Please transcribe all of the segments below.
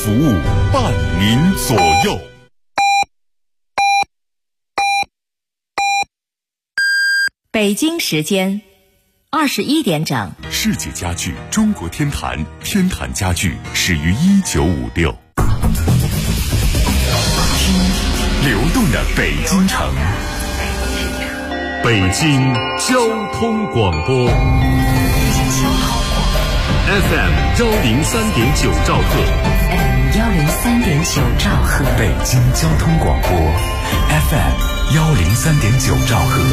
服务，伴您左右。 北京时间21点整。 世界家具中国天坛，天坛家具始于1956。听流动的北京城，北京交通广播 FM 103.9兆赫 103.9兆赫， 北京交通广播 FM 103.9兆赫。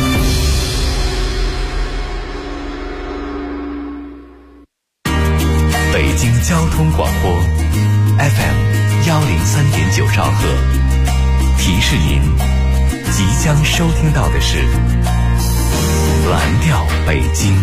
北京交通广播 FM 103.9兆赫，提示您即将收听到的是蓝调北京。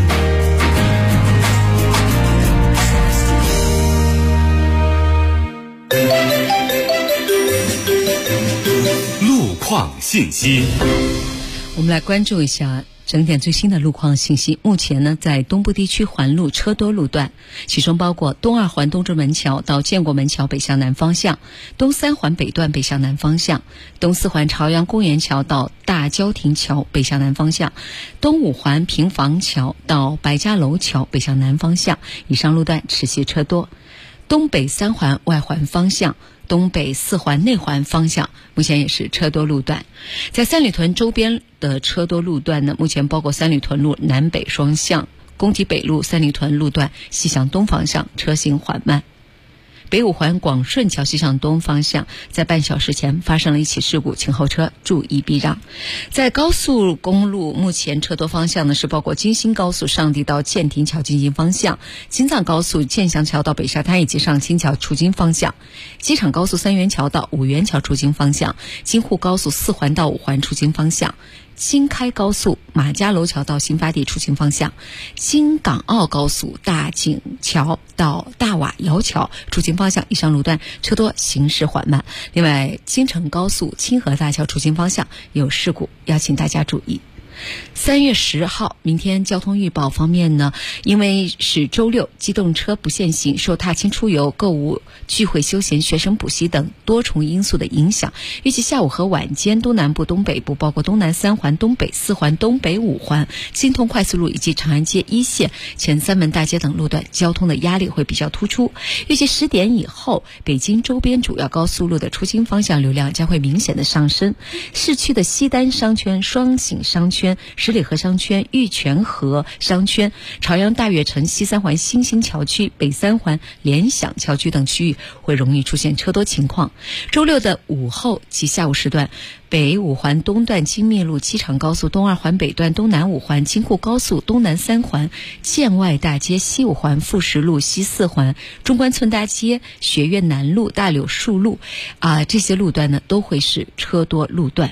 路况信息， 我们来关注一下整点最新的路况信息。目前呢，在东部地区环路车多路段，其中包括东二环东直门桥到建国门桥北向南方向，东三环北段北向南方向，东四环朝阳公园桥到大郊亭桥北向南方向，东五环平房桥到白家楼桥北向南方向，以上路段持续车多。东北三环外环方向，东北四环内环方向目前也是车多路段。在三里屯周边的车多路段呢，目前包括三里屯路南北双向、工体北路三里屯路段西向东方向车行缓慢。北五环广顺桥西向东方向，在半小时前发生了一起事故，请后车注意避让。在高速公路，目前车多方向呢是包括京新高速上地到建亭桥进京方向，京藏高速建祥桥到北沙滩以及上清桥出京方向，机场高速三元桥到五元桥出京方向，京沪高速四环到五环出京方向，京开高速马家楼桥到新发地出京方向，京港澳高速大井桥到大瓦窑桥出京方向，以上路段车多，行驶缓慢。另外，京承高速清河大桥出京方向有事故，要请大家注意。3月10号，明天交通预报方面呢，因为是周六，机动车不限行，受踏青出游、购物、聚会休闲、学生补习等多重因素的影响，预计下午和晚间东南部、东北部，包括东南三环、东北四环、东北五环、京通快速路以及长安街一线、前三门大街等路段交通的压力会比较突出。预计10点以后，北京周边主要高速路的出京方向流量将会明显的上升。市区的西单商圈、双井商圈、十里河商圈、玉泉河商圈、朝阳大悦城西三环新兴桥区、北三环联想桥区等区域会容易出现车多情况。周六的午后及下午时段，北五环东段京密路、机场高速东二环北段、东南五环、京沪高速东南三环、建外大街、西五环富实路、西四环、中关村大街、学院南路、大柳树路这些路段呢都会是车多路段。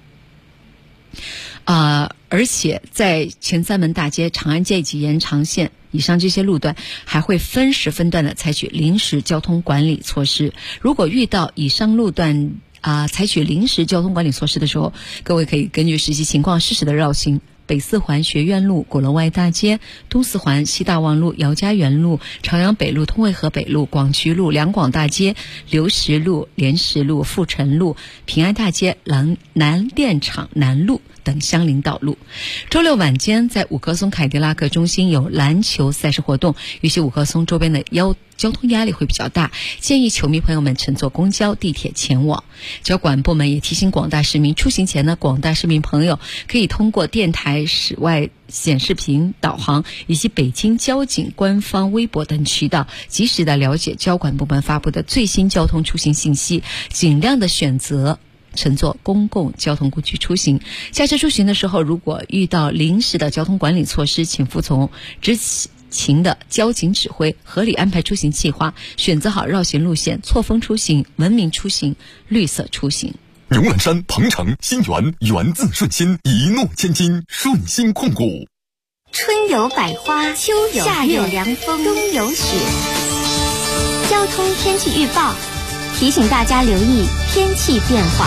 而且在前三门大街、长安街以及延长线以上这些路段还会分时分段的采取临时交通管理措施。如果遇到以上路段采取临时交通管理措施的时候，各位可以根据实际情况适时的绕行北四环学院路、鼓楼外大街，东四环西大望路、姚家园路、朝阳北路、通惠河北路、广渠路、两广大街、刘石路、莲石路、富城路、平安大街、南电厂南路等相邻道路。周六晚间在五棵松凯迪拉克中心有篮球赛事活动，预计五棵松周边的交通压力会比较大，建议球迷朋友们乘坐公交、地铁前往。交管部门也提醒广大市民，出行前呢，广大市民朋友可以通过电台、室外显示屏导航以及北京交警官方微博等渠道，及时的了解交管部门发布的最新交通出行信息，尽量的选择乘坐公共交通工具出行。下车出行的时候，如果遇到临时的交通管理措施，请服从执勤的交警指挥，合理安排出行计划，选择好绕行路线，错峰出行，文明出行，绿色出行。 牛栏山、鹏城、新源，源自顺心，一诺千金，顺心控股。 春有百花，秋有夏有凉风，冬有雪。交通天气预报提醒大家留意天气变化。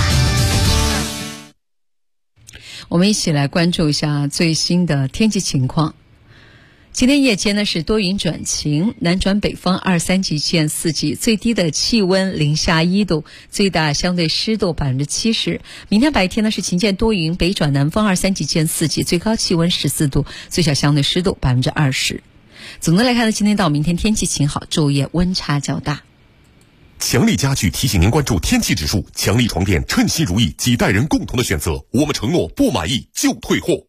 我们一起来关注一下最新的天气情况。 今天夜间呢是多云转晴，南转北风2、3级见4级，最低的气温零下1度，最大相对湿度70%。明天白天呢是晴间多云，北转南风2、3级见4级，最高气温14度，最小相对湿度20%。总的来看呢，今天到明天天气晴好，昼夜温差较大。 强力家具提醒您关注天气指数，强力床垫称心如意，几代人共同的选择，我们承诺不满意就退货。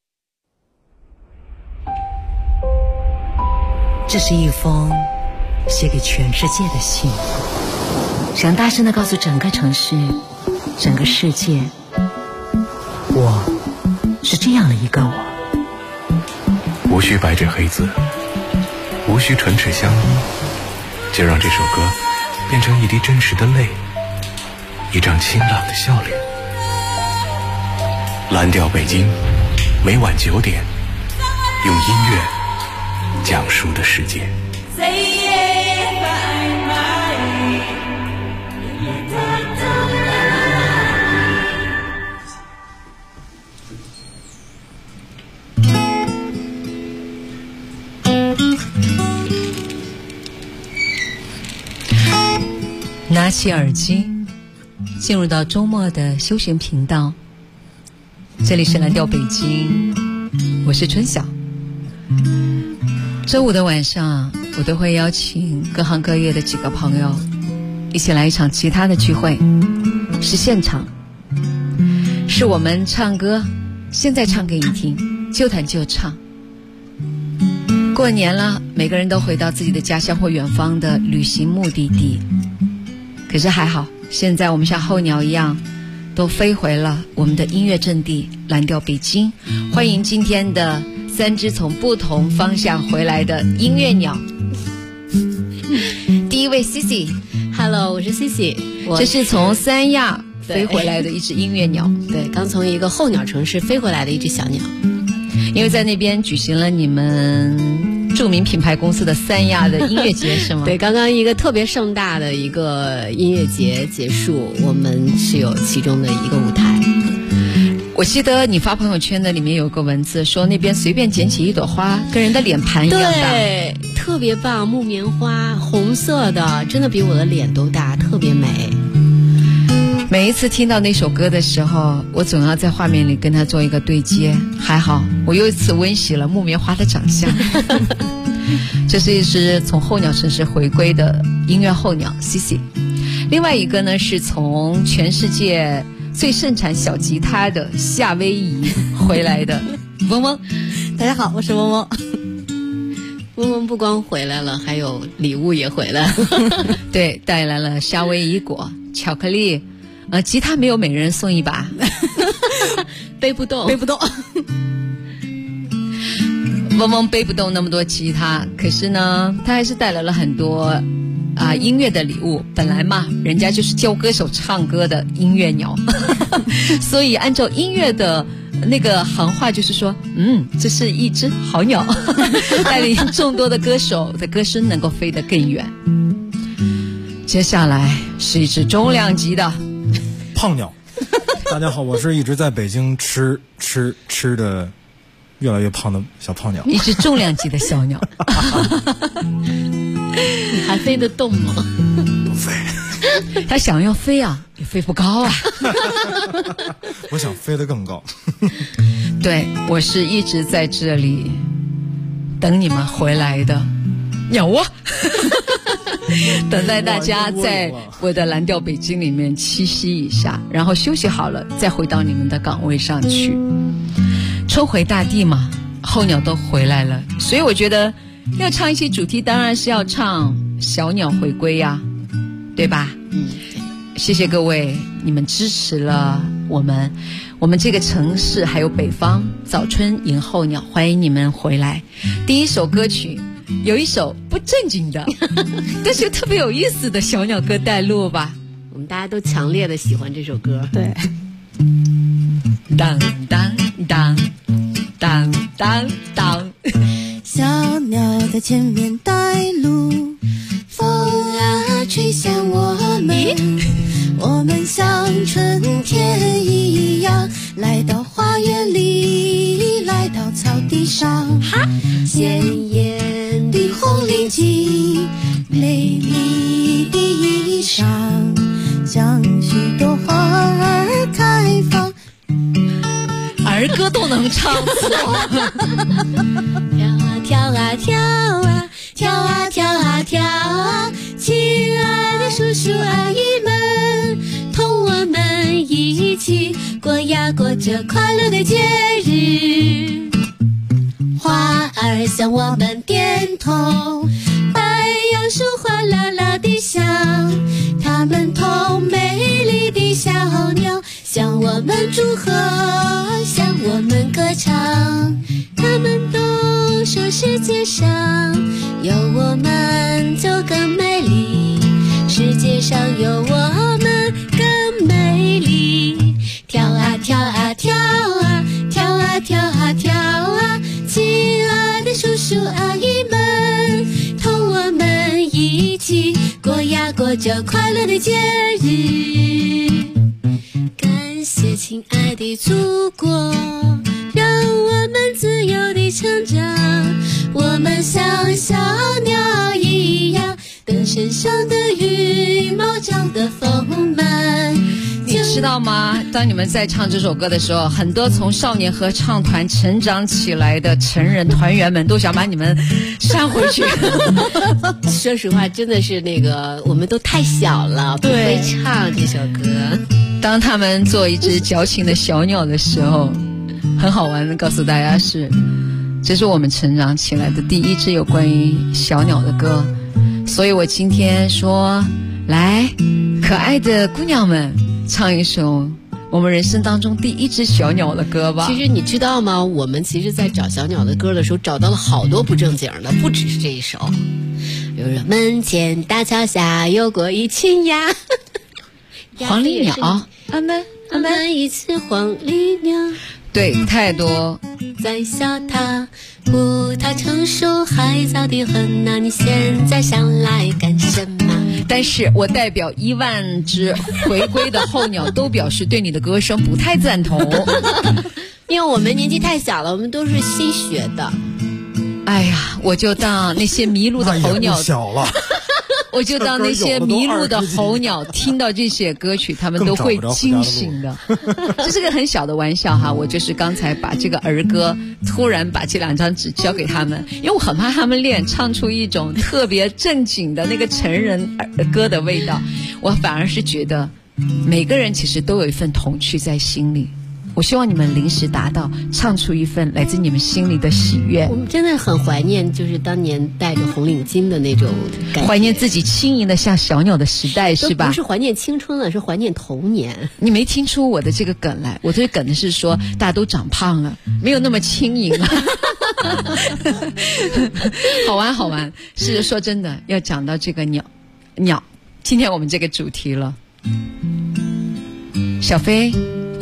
这是一封写给全世界的信，想大声地告诉整个城市、整个世界，我是这样的一个我。 无需白纸黑字，无需唇齿相依，就让这首歌变成一滴真实的泪，一张清朗的笑脸。蓝调北京，每晚9点，用音乐讲述的世界。 拿起耳机，进入到周末的休闲频道。这里是蓝调北京，我是春晓。周五的晚上，我都会邀请各行各业的几个朋友一起来一场其他的聚会，是现场，是我们唱歌，现在唱给你听，就弹就唱。过年了，每个人都回到自己的家乡或远方的旅行目的地，可是还好，现在我们像候鸟一样都飞回了我们的音乐阵地蓝调北京。欢迎今天的3只从不同方向回来的音乐鸟。第一位 Cici，Hello， 我是 Cici， 这是从三亚飞回来的一只音乐鸟。 对，刚从一个候鸟城市飞回来的一只小鸟。 因为在那边举行了你们著名品牌公司的三亚的音乐节是吗？ 对，刚刚一个特别盛大的一个音乐节结束，我们是有其中的一个舞台。 我记得你发朋友圈的里面有个文字说那边随便捡起一朵花跟人的脸盘一样大。 对，特别棒，木棉花，红色的，真的比我的脸都大，特别美。 每一次听到那首歌的时候，我总要在画面里跟它做一个对接。还好我又一次温习了木棉花的长相。这是一只从候鸟城市回归的音乐候鸟 Cici。 另外一个呢是从全世界最盛产小吉他的夏威夷回来的嗡嗡。 大家好，我是嗡嗡。 嗡嗡不光回来了，还有礼物也回来了。 对，带来了夏威夷果、巧克力，吉他没有，每人送一把。 背不动， 背不动。 嗡嗡背不动那么多吉他，可是呢他还是带来了很多音乐的礼物。本来嘛，人家就是教歌手唱歌的音乐鸟。所以按照音乐的那个行话就是说，这是一只好鸟。带领众多的歌手的歌声能够飞得更远。接下来是一只重量级的胖鸟。大家好，我是一直在北京吃的越来越胖的小胖鸟。 一只重量级的小鸟。 你还飞得动吗？ 不飞。 他想要飞啊，也飞不高啊。 我想飞得更高。 对，我是一直在这里等你们回来的鸟窝。等待大家在我的蓝调北京里面栖息一下，然后休息好了再回到你们的岗位上去。春回大地嘛，候鸟都回来了，所以我觉得要唱一些主题，当然是要唱小鸟回归呀，对吧？谢谢各位，你们支持了我们这个城市还有北方，早春迎候鸟，欢迎你们回来。第一首歌曲有一首不正经的但是特别有意思的小鸟歌带路吧。 我们大家都强烈的喜欢这首歌。 对， 当当当当当当， 小鸟在前面带路，风啊吹向我们，我们像春天一样来到花园里，来到草地上，鲜艳的红领巾，美丽的衣裳，像许多花儿开放。 儿歌都能唱跳啊跳啊跳啊跳啊跳啊，亲爱的叔叔阿姨们，同我们一起过呀过这快乐的节日。花儿向我们点头，白杨树哗啦啦地响，它们同美丽的小鸟向我们祝贺，向我们歌唱。它们都说世界上有我们就更美丽，世界上有我们更美丽。跳啊跳啊跳啊跳啊跳啊跳啊，亲爱的叔叔阿姨们，同我们一起过呀过这快乐的节日。感谢亲爱的祖国，让我们自由地成长，我们像小鸟一样，等身上的羽毛长得丰满。 你知道吗？当你们在唱这首歌的时候，很多从少年合唱团成长起来的成人团员们都想把你们扇回去。 说实话，真的是那个我们都太小了，不会唱这首歌。 当他们做一只矫情的小鸟的时候，很好玩的告诉大家这是我们成长起来的第一支有关于小鸟的歌。所以我今天说，来，可爱的姑娘们，唱一首我们人生当中第一只小鸟的歌吧。 其实你知道吗？我们其实在找小鸟的歌的时候，找到了好多不正经的，不只是这一首。比如说门前大桥下游过一群鸭， 黄鹂鸟， 阿门一只黄鹂鸟。 对，太多。 在笑它，葡萄成熟还早得很呐，你现在想来干什么？ 但是我代表1万只回归的候鸟都表示对你的歌声不太赞同。 因为我们年纪太小了，我们都是新学的。 哎呀，我就当那些迷路的候鸟小了。 我就当那些迷路的候鸟听到这些歌曲，他们都会惊醒的。这是个很小的玩笑哈，我就是刚才把这个儿歌突然把这2张纸交给他们，因为我很怕他们练唱出一种特别正经的那个成人歌的味道。我反而是觉得每个人其实都有一份童趣在心里。我希望你们临时达到，唱出一份来自你们心里的喜悦。 我们真的很怀念，就是当年戴着红领巾的那种感觉， 怀念自己轻盈的像小鸟的时代，是吧？ 不是怀念青春了，是怀念童年。 你没听出我的这个梗来？我这个梗的是说，大家都长胖了，没有那么轻盈了。好玩好玩，是说真的，要讲到这个鸟，今天我们这个主题了，小飞。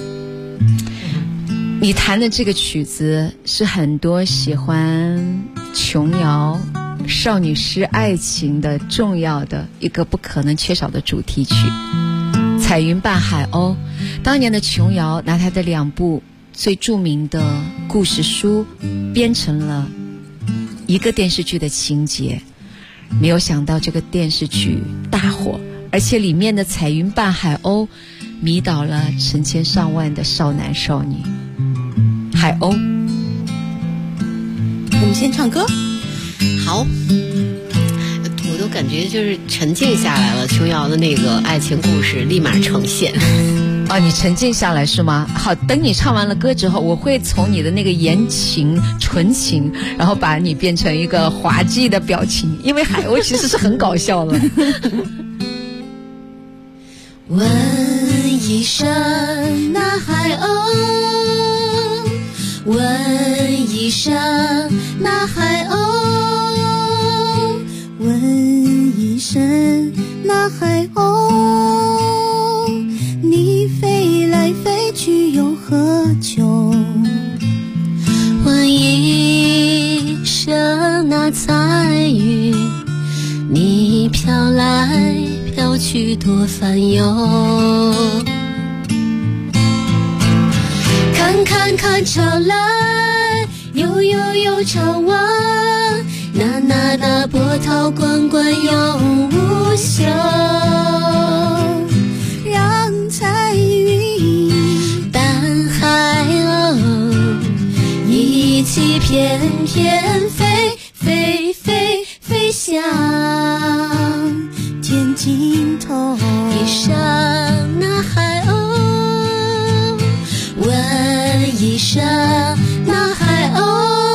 你弹的这个曲子是很多喜欢琼瑶少女诗爱情的重要的一个不可能缺少的主题曲。彩云伴海鸥，当年的琼瑶拿她的2部最著名的故事书编成了一个电视剧的情节，没有想到这个电视剧大火，而且里面的彩云伴海鸥迷倒了成千上万的少男少女。海鸥， 我们先唱歌。 好，我都感觉就是沉静下来了，琼瑶的那个爱情故事立马呈现。 你沉静下来是吗？好，等你唱完了歌之后，我会从你的那个言情纯情，然后把你变成一个滑稽的表情，因为海鸥其实是很搞笑的。 问一声那海鸥，问一声那海鸥，问一声那海鸥，你飞来飞去有何求？ 问一声那彩云，你飘来飘去多烦忧。看看看潮来悠悠悠长望，那波涛滚滚永无休。 让彩云伴海鸥，一起翩翩飞飞飞飞向天尽头。 一上那海鸥，问一声那海鸥，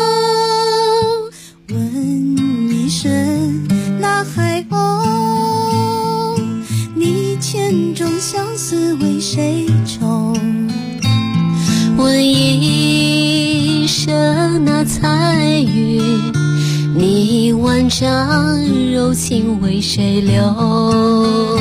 问一声那海鸥，你千种相思为谁愁？ 问一声那彩云，你万丈柔情为谁留？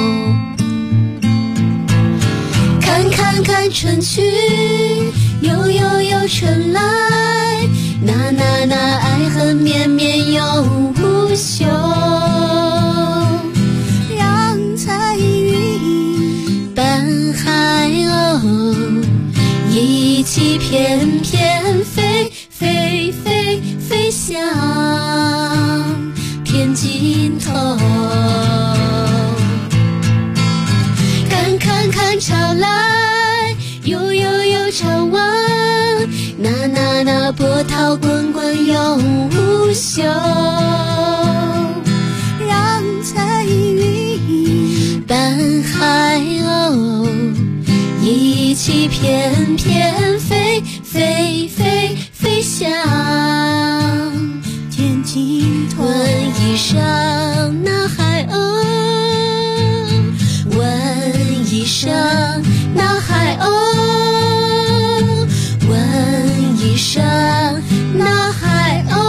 看春去，悠悠悠春来，那爱恨绵绵永无休。 让彩云伴海鸥，一起翩翩飞飞飞飞向天尽头。看潮来，悠悠悠长望，那波涛滚滚永无休。 让彩云伴海鸥，一起翩翩飞飞飞飞向天尽头。 问一声那海鸥，问一声那海鸥，问一声那海鸥。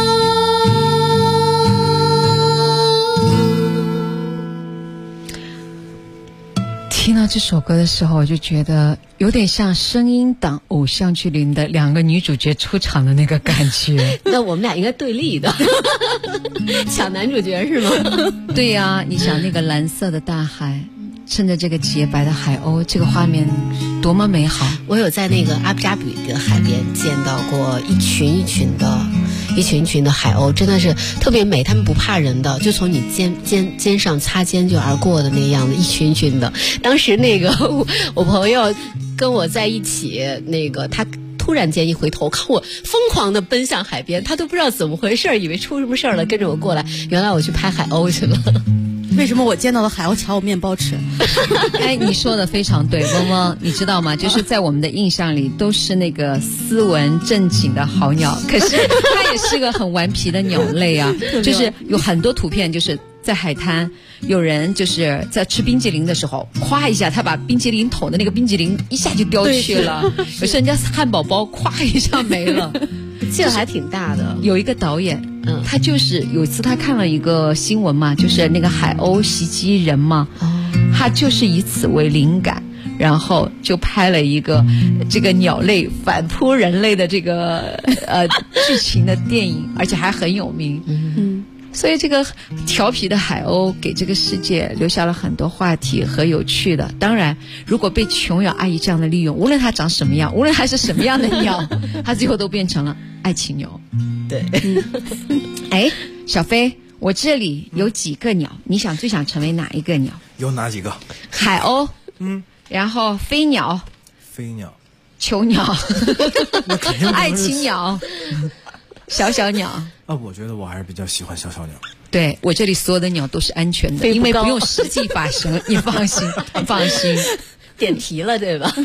听到这首歌的时候，我就觉得有点像声音档偶像剧里的两个女主角出场的那个感觉。 那我们俩应该对立的，抢男主角是吗？ 对呀，你想那个蓝色的大海，趁着这个洁白的海鸥，这个画面多么美好。 我有在那个阿布扎比的海边见到过一群一群的海鸥，真的是特别美，它们不怕人的，就从你肩上擦肩就而过的那样的一群一群的。当时那个我朋友跟我在一起，那个他突然间一回头看我疯狂的奔向海边，他都不知道怎么回事，以为出什么事儿了，跟着我过来，原来我去拍海鸥去了。 为什么我见到的海鸥抢我面包吃？ 哎，你说的非常对，嗡嗡，你知道吗？就是在我们的印象里都是那个斯文正经的好鸟，可是它也是个很顽皮的鸟类啊。就是有很多图片，就是在海滩，有人就是在吃冰激凌的时候，咵一下他把冰激凌桶的那个冰激凌一下就叼去了，有时人家汉堡包咵一下没了。 劲儿还挺大的。 有一个导演，他就是有一次他看了一个新闻嘛，就是那个海鸥袭击人嘛，他就是以此为灵感，然后就拍了一个这个鸟类反扑人类的这个剧情的电影，而且还很有名。所以这个调皮的海鸥给这个世界留下了很多话题和有趣的。当然，如果被琼瑶阿姨这样的利用，无论它长什么样，无论它是什么样的鸟，它最后都变成了爱情鸟。 对， 哎，小飞，我这里有几个鸟，你最想成为哪一个鸟？ 有哪几个？ 海鸥，然后飞鸟，囚鸟，爱情鸟，小鸟。 我觉得我还是比较喜欢小鸟。 对，我这里所有的鸟都是安全的，因为不用实际发生，你放心，放心。 点题了对吧？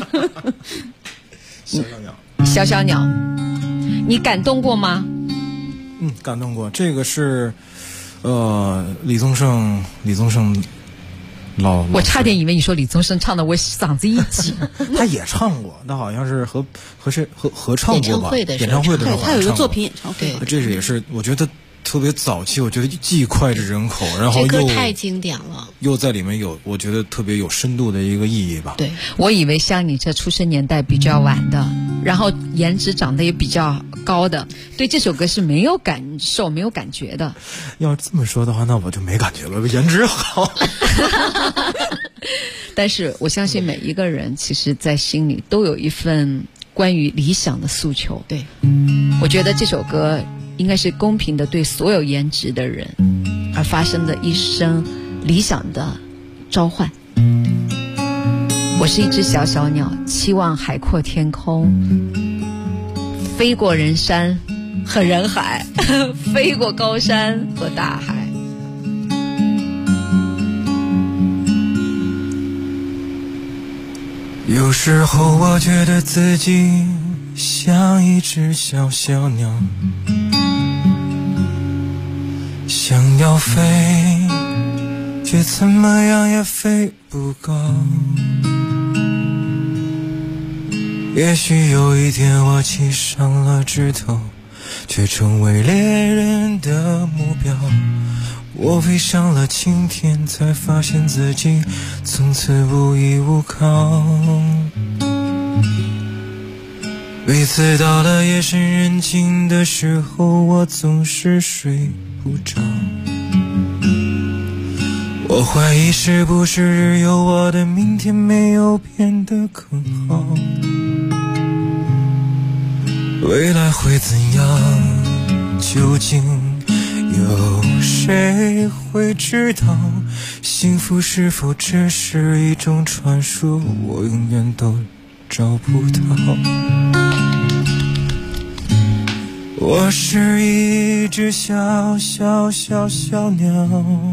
小鸟，你感动过吗？ 感动过。这个是李宗盛老， 我差点以为你说李宗盛唱的，我嗓子一紧。 他也唱过，他好像是和谁合唱过吧？演唱会的时候， 他有一个作品演唱会。 这也是我觉得特别早期，我觉得既脍炙人口，然后又这歌太经典了， 又在里面有我觉得特别有深度的一个意义吧。 对，我以为像你这出生年代比较晚的，然后颜值长得也比较高的，对这首歌是没有感受、没有感觉的。 要这么说的话，那我就没感觉了，颜值好。 但是我相信每一个人其实在心里都有一份关于理想的诉求。 对， 我觉得这首歌应该是公平的对所有颜值的人而发生的一声理想的召唤。我是一只小小鸟，期望海阔天空，飞过人山和人海，飞过高山和大海。 有时候我觉得自己像一只小小鸟，想要飞，却怎么样也飞不高。也许有一天我骑上了枝头，却成为猎人的目标。我飞上了青天，才发现自己从此无依无靠。每次到了夜深人静的时候，我总是睡不着。我怀疑是不是只有我的明天没有变得更好。未来会怎样？究竟有谁会知道？幸福是否只是一种传说？我永远都找不到。我是一只小小小小鸟，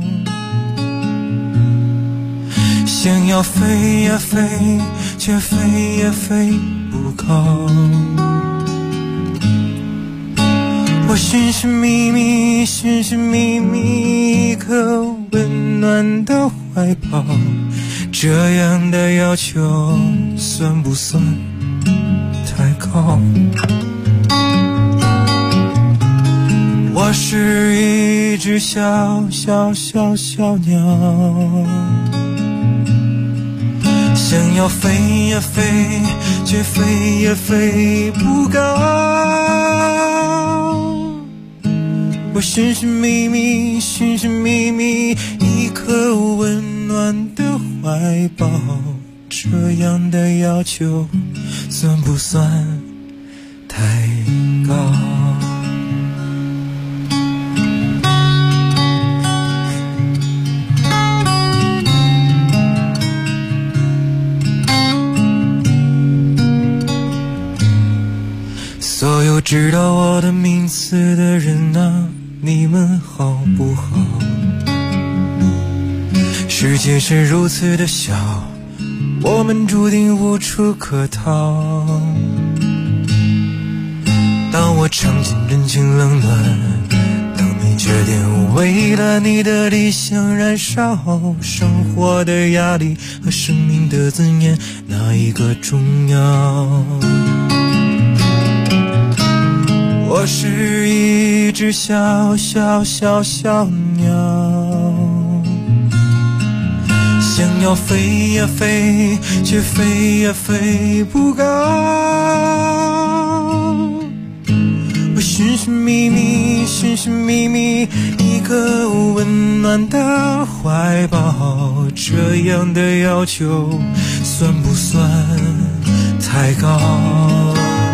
想要飞呀飞，却飞也飞不高。我寻寻觅觅，寻寻觅觅一个温暖的怀抱，这样的要求算不算太高？我是一只小小小小鸟，想要飞呀飞，却飞也飞不高。我寻寻觅觅，寻寻觅觅一颗温暖的怀抱，这样的要求算不算太高？所有知道我的名字的人啊，你们好不好？世界是如此的小，我们注定无处可逃。当我尝尽人情冷暖，当你决定为了你的理想燃烧，生活的压力和生命的尊严，哪一个重要？我是一只小小小小鸟，想要飞呀飞，却飞也飞不高。我寻寻觅觅，寻寻觅觅一个温暖的怀抱，这样的要求算不算太高？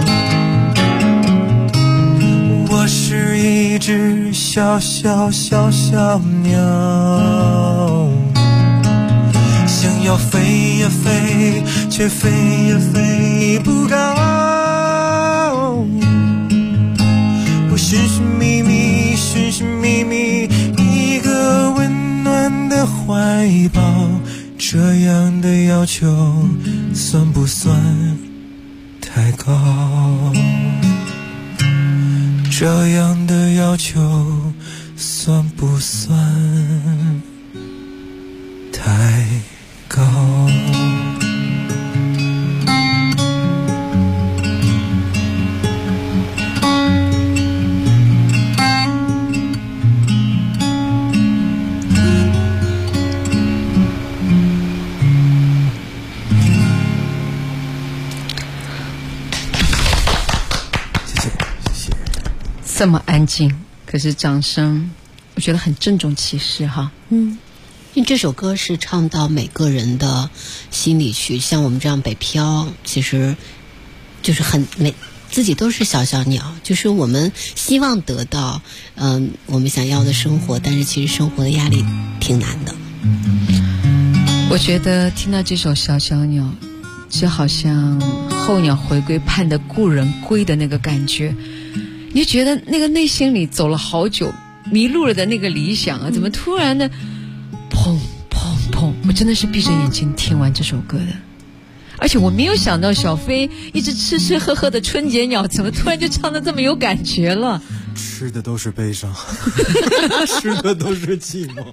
我是一只小小小小鸟，想要飞呀飞，却飞也飞不高。我寻寻觅觅，寻寻觅觅一个温暖的怀抱，这样的要求算不算太高？这样的要求算不算太高？ 这么安静，可是掌声我觉得很郑重其事哈。 因为这首歌是唱到每个人的心里去，像我们这样北漂，其实就是自己都是小小鸟，就是我们希望得到我们想要的生活，但是其实生活的压力挺难的。 我觉得听到这首小小鸟，就好像候鸟回归盼得故人归的那个感觉，你就觉得那个内心里走了好久迷路了的那个理想啊，怎么突然的砰砰砰！我真的是闭着眼睛听完这首歌的，而且我没有想到小飞一直吃吃喝喝的春节鸟，怎么突然就唱得这么有感觉了？ 吃的都是悲伤，吃的都是寂寞。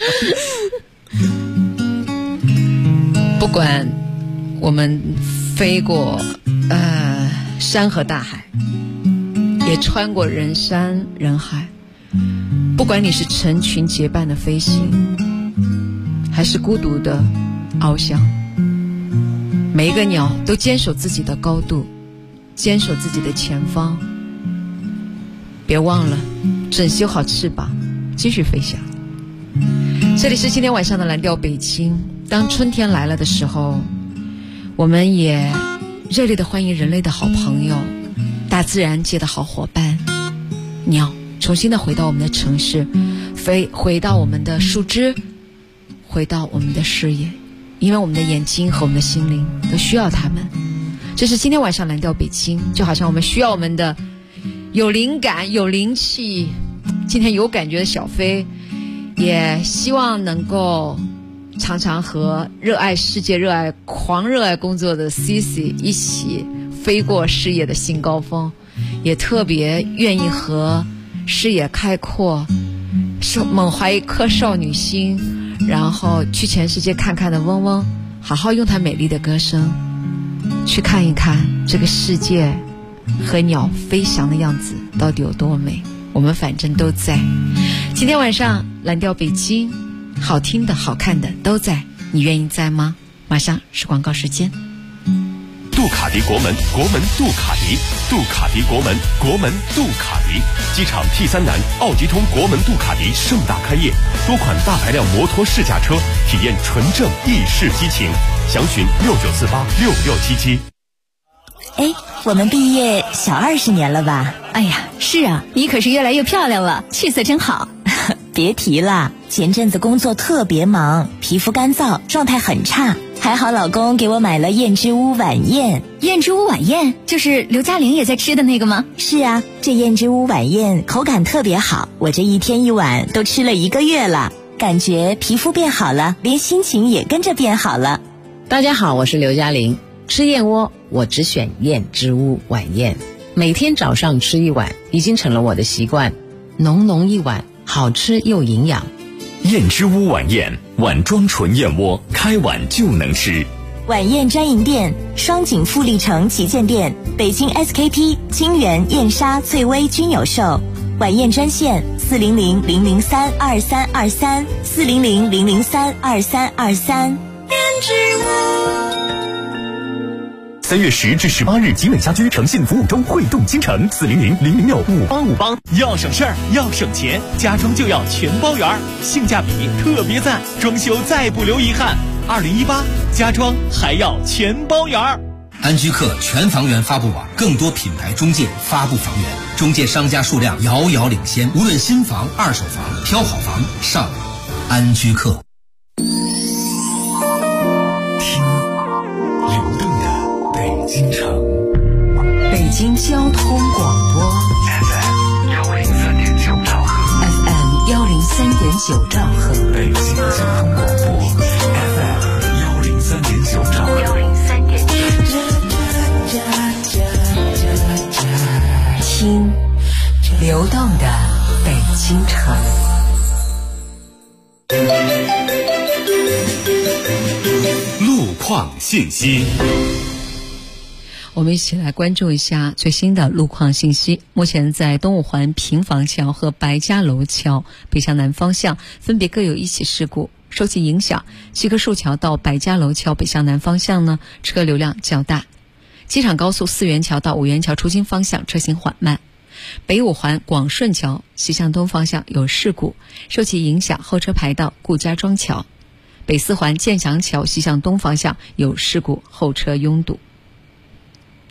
不管我们飞过山河大海，也穿过人山人海，不管你是成群结伴的飞行，还是孤独的翱翔，每一个鸟都坚守自己的高度，坚守自己的前方，别忘了整修好翅膀，继续飞翔。这里是今天晚上的蓝调北京。当春天来了的时候，我们也热烈的欢迎人类的好朋友，大自然界的好伙伴鸟，重新的回到我们的城市，回到我们的树枝，回到我们的视野，因为我们的眼睛和我们的心灵都需要它们。这是今天晚上蓝调北京，就好像我们需要我们的有灵感有灵气今天有感觉的小飞，也希望能够常常和热爱世界狂热爱工作的 Cici 一起飞过事业的新高峰，也特别愿意和视野开阔满怀一颗少女心，然后去全世界看看的嗡嗡，好好用她美丽的歌声去看一看这个世界和鸟飞翔的样子到底有多美。我们反正都在。今天晚上蓝调北京，好听的好看的都在，你愿意在吗？马上是广告时间。 杜卡迪国门，国门杜卡迪，杜卡迪国门，国门杜卡迪。机场 T3南奥迪通国门杜卡迪盛大开业，多款大排量摩托试驾车，体验纯正意式激情。详询69486677。 哎，我们毕业小20年了吧？ 哎呀，是啊，你可是越来越漂亮了，气色真好。 别提了，前阵子工作特别忙，皮肤干燥，状态很差。还好老公给我买了燕之屋晚宴。 燕之屋晚宴就是刘嘉玲也在吃的那个吗？ 是啊，这燕之屋晚宴口感特别好，我这一天一碗都吃了1个月了，感觉皮肤变好了，连心情也跟着变好了。 大家好，我是刘嘉玲。吃燕窝我只选燕之屋晚宴，每天早上吃1碗已经成了我的习惯，浓浓一碗，好吃又营养。 燕之屋晚宴，碗装纯燕窝，开碗就能吃。 晚宴专营店：双井富力城旗舰店、北京 SKP、金源、燕莎、翠微均有售。晚宴专线400-003-2323，400-003-2323。燕之屋。 3月10至18日，集美家居诚信服务周汇动京城，400-006-5858。 要省事儿，要省钱，家装就要全包圆，性价比特别赞，装修再不留遗憾。2018家装还要全包圆。 安居客全房源发布网，更多品牌中介发布房源，中介商家数量遥遥领先。无论新房、二手房，挑好房上安居客。 京城， 北京交通广播 FM103.9兆赫 ，FM103.9兆赫， 北京交通广播 FM103.9兆赫 ，103.9。听流动的北京城。 路况信息。 我们一起来关注一下最新的路况信息。目前在东五环平房桥和白家楼桥北向南方向分别各有1起事故，受其影响，西棵树桥到白家楼桥北向南方向呢，车流量较大。机场高速4元桥到5元桥出京方向车行缓慢。北五环广顺桥西向东方向有事故，受其影响，后车排到顾家庄桥。北四环建祥桥西向东方向有事故，后车拥堵。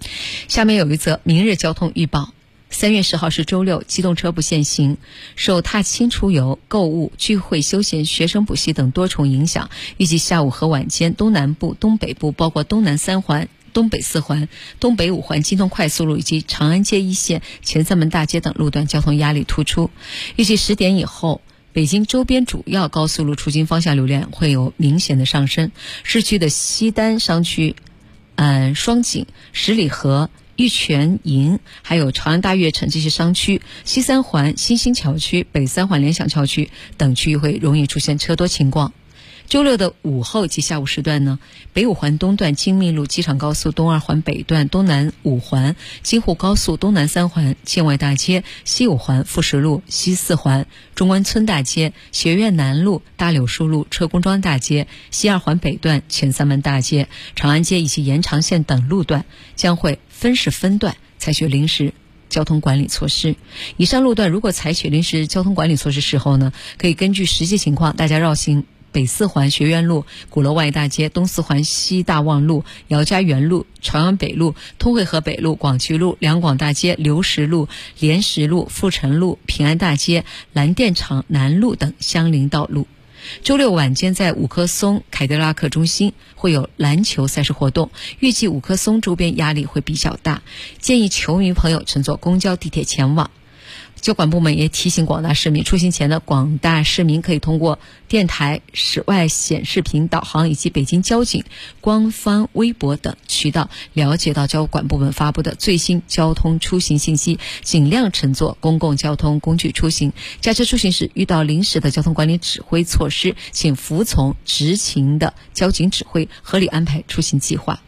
下面有一则明日交通预报。3月10号是周六，机动车不限行。受踏青出游、购物、聚会、休闲、学生补习等多重影响，预计下午和晚间东南部、东北部，包括东南3环、东北4环、东北5环、京通快速路以及长安街一线、前三门大街等路段交通压力突出。预计10点以后，北京周边主要高速路出京方向流量会有明显的上升。市区的西单商区、双井、十里河、玉泉营还有长安大悦城这些商区，西3环新兴桥区、北3环联想桥区等区域会容易出现车多情况。周六的午后及下午时段呢，北5环东段京密路、机场高速东2环北段、东南5环京沪高速东南3环建外大街、西5环富实路、西4环中关村大街、学院南路、大柳树路、车公庄大街、西2环北段前三门大街、长安街以及延长线等路段将会分时分段采取临时交通管理措施。以上路段如果采取临时交通管理措施时候呢，可以根据实际情况大家绕行北4环学院路、鼓楼外大街、东4环西大望路、姚家园路、朝阳北路、通惠河北路、广渠路、两广大街、刘石路、莲石路、富城路、平安大街、蓝电厂南路等相邻道路。周六晚间在五棵松凯迪拉克中心会有篮球赛事活动，预计五棵松周边压力会比较大，建议球迷朋友乘坐公交、地铁前往。交管部门也提醒广大市民，出行前的广大市民可以通过电台、室外显示屏导航以及北京交警官方微博等渠道了解到交管部门发布的最新交通出行信息，尽量乘坐公共交通工具出行。驾车出行时遇到临时的交通管理指挥措施，请服从执勤的交警指挥，合理安排出行计划。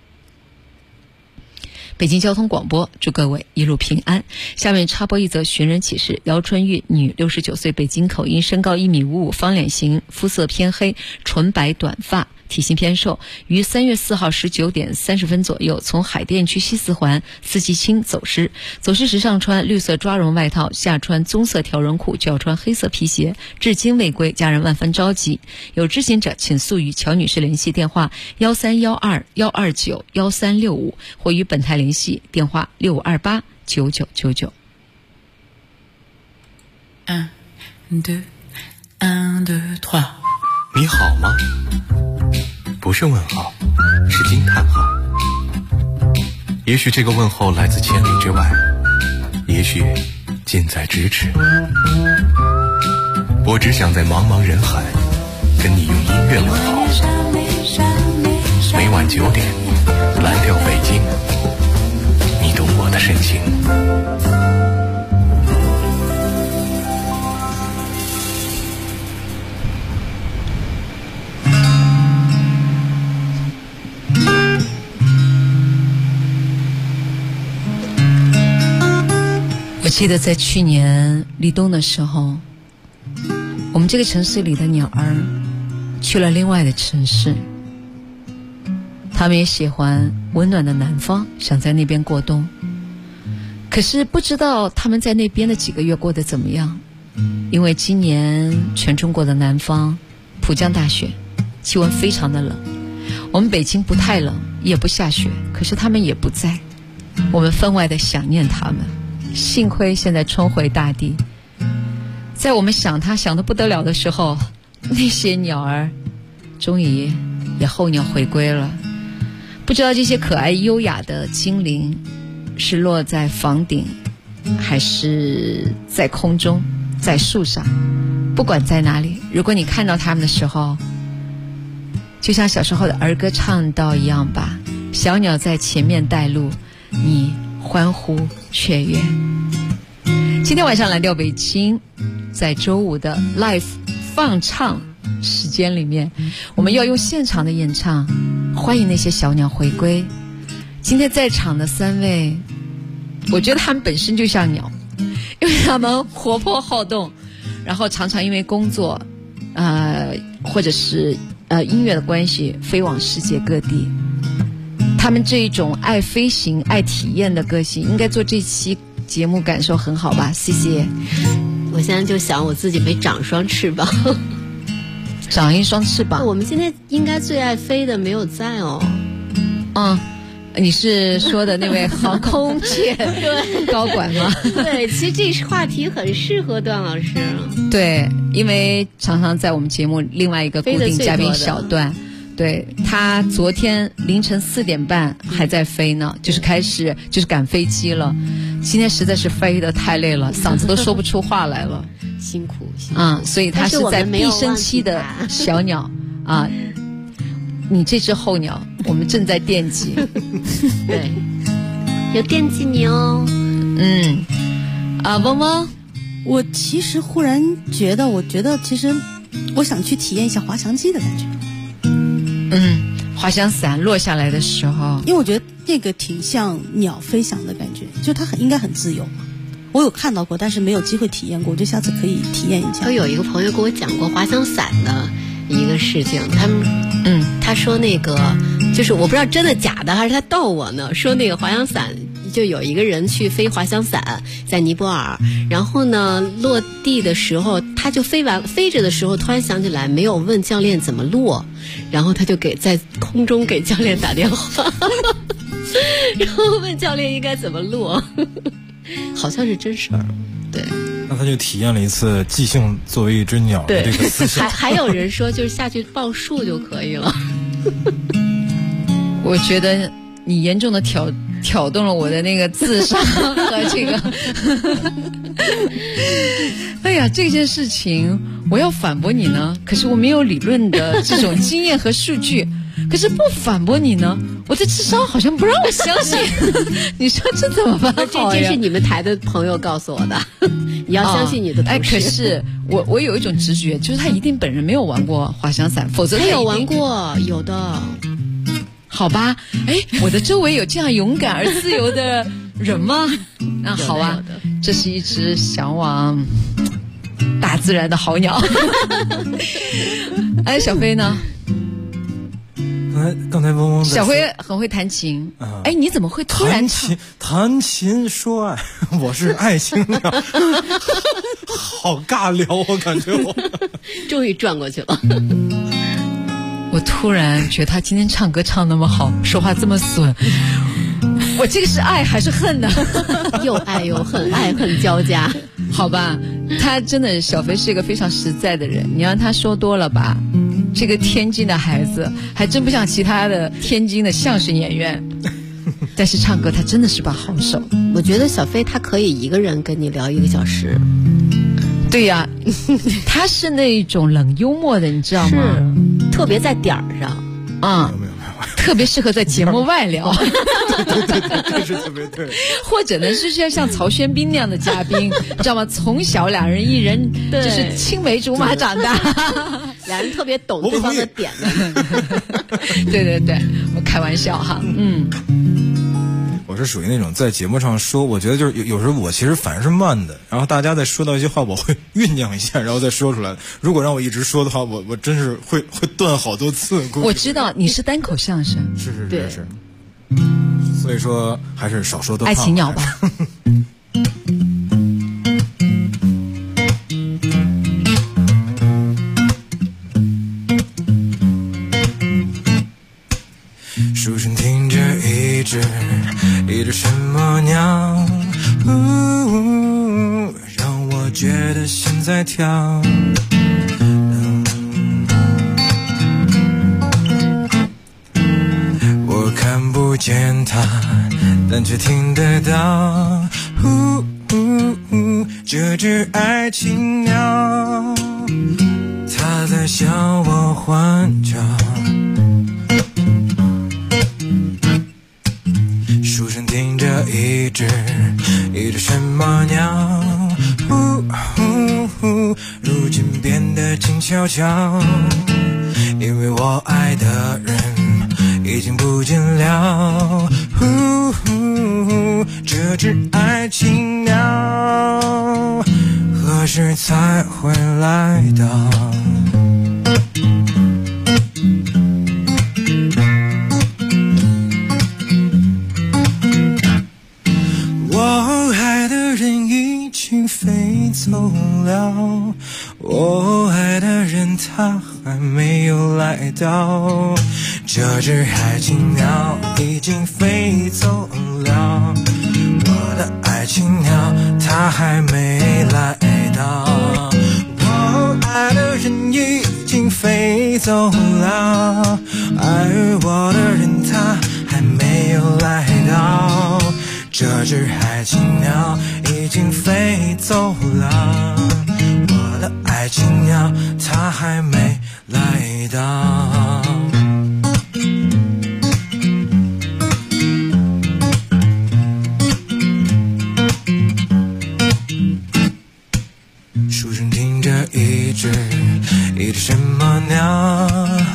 北京交通广播祝各位一路平安。下面插播一则寻人启事：姚春玉，女，69岁，北京口音，身高1.55米，方脸型，肤色偏黑，纯白短发，体型偏瘦，于3月4号19点30分左右从海淀区西4环四季青走失。走失时上穿绿色抓绒外套，下穿棕色条纹裤，脚穿黑色皮鞋，至今未归，家人万分着急。有知情者请速与乔女士联系，电话1312-129-1365，或与本台联系，电话6528-9999。 1 2 1 2 3。 你好吗？不是问号，是惊叹号。也许这个问候来自千里之外，也许近在咫尺。我只想在茫茫人海跟你用音乐问候。每晚9点，蓝调北京，你懂我的深情。 我记得在去年立冬的时候，我们这个城市里的鸟儿去了另外的城市，他们也喜欢温暖的南方，想在那边过冬。可是不知道他们在那边的几个月过得怎么样，因为今年全中国的南方普降大雪，气温非常的冷。我们北京不太冷，也不下雪，可是他们也不在，我们分外的想念他们。幸亏现在春回大地，在我们想他想得不得了的时候，那些鸟儿终于也候鸟回归了。不知道这些可爱优雅的精灵是落在房顶，还是在空中，在树上，不管在哪里，如果你看到他们的时候，就像小时候的儿歌唱到一样吧，小鸟在前面带路，你欢呼雀跃。今天晚上蓝调北京在周五的 live 放唱时间里面，我们要用现场的演唱欢迎那些小鸟回归。今天在场的3位，我觉得他们本身就像鸟，因为他们活泼好动，然后常常因为工作或者是音乐的关系飞往世界各地。他们这一种爱飞行爱体验的个性，应该做这期节目感受很好吧。谢谢。 我现在就想我自己没长双翅膀长一双翅膀。 我们今天应该最爱飞的没有在哦。 你是说的那位航空界高管吗？ 对，其实这话题很适合段老师。 对，因为常常在我们节目另外一个固定嘉宾小段，对，他昨天凌晨4点半还在飞呢，就是赶飞机了。今天实在是飞得太累了，嗓子都说不出话来了， 辛苦所以他是在毕生期的小鸟啊。你这只候鸟，我们正在惦记。 对，有惦记你哦。 嗡嗡， 我其实忽然觉得，其实我想去体验一下滑翔机的感觉。 滑翔伞落下来的时候， 因为我觉得那个挺像鸟飞翔的感觉，就它应该很自由。我有看到过，但是没有机会体验过，我觉得下次可以体验一下。 我有一个朋友跟我讲过滑翔伞的一个事情，他说那个就是我不知道真的假的，还是他逗我呢，说那个滑翔伞就有一个人去飞滑翔伞在尼泊尔，然后呢落地的时候他就飞着的时候突然想起来没有问教练怎么落，然后他就在空中给教练打电话然后问教练应该怎么落好像是真事儿。对， 那他就体验了一次即兴作为一只鸟的这个思想。 还有人说就是下去报数就可以了我觉得你严重的挑动了我的那个智商和这个哎呀，这件事情我要反驳你呢，可是我没有理论的这种经验和数据可是不反驳你呢，我的智商好像不让我相信你说这怎么办好呀？ 这是你们台的朋友告诉我的你要相信你的同事。 可是我有一种直觉，就是他一定本人没有玩过滑翔伞，否则他有玩过，有的。 好吧，我的周围有这样勇敢而自由的人吗？那好啊，这是一只向往大自然的好鸟。小飞呢？ 刚才嗡嗡小飞很会弹琴。你怎么会突然弹琴说爱？我是爱情鸟，好尬聊，我感觉我终于转过去了。 我突然觉得他今天唱歌唱那么好，说话这么损，我这个是爱还是恨呢？ 又爱又恨，爱恨交加。 好吧，他真的小飞是一个非常实在的人，你让他说多了吧，这个天津的孩子还真不像其他的天津的相声演员，但是唱歌他真的是把好手。 我觉得小飞他可以一个人跟你聊1个小时。 对呀，他是那种冷幽默的，你知道吗？ 是，特别在点儿上。 特别适合在节目外聊。 对，这是特别对。 或者呢，是像曹轩斌那样的嘉宾，你知道吗？从小两人一人就是青梅竹马长大， 两人特别懂对方的点的。 对，我开玩笑哈， 我是属于那种在节目上说，我觉得就是有时候我其实反而是慢的，然后大家在说到一些话，我会酝酿一下，然后再说出来。如果让我一直说的话，我真是会断好多次。 我知道你是单口相声， 是，所以说还是少说多。 爱情鸟吧。 书生听着一只什么鸟，让我觉得心在跳。我看不见它，但却听得到。这只爱情鸟，它在向我欢叫。书生听着一只什么鸟，如今变得静悄悄，因为我爱的人已经不见了。这只爱情鸟何时才会来到？我爱的人已经飞走了，我爱的人他还没有来到。这这只爱情鸟已经飞走了，我的爱情鸟它还没来到，我爱的人已经飞走了，爱我的人他还没有来到，这只爱情鸟已经飞走了，我的爱情鸟它还没来到。树上停着一只什么鸟，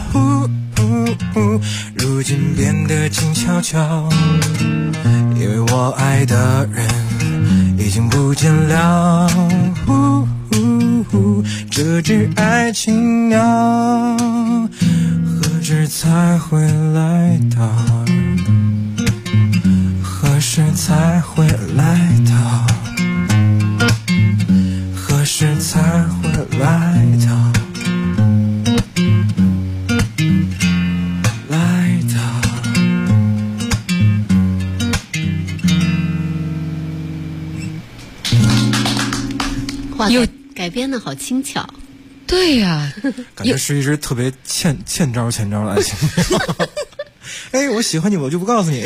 如今变得静悄悄，因为我爱的人已经不见了，这只爱情鸟何时才会来到，何时才会来到，何时才会来到，来到。 哇，改编的好轻巧。 对呀， 感觉是一只特别欠招的爱情鸟。哎，我喜欢你，我就不告诉你。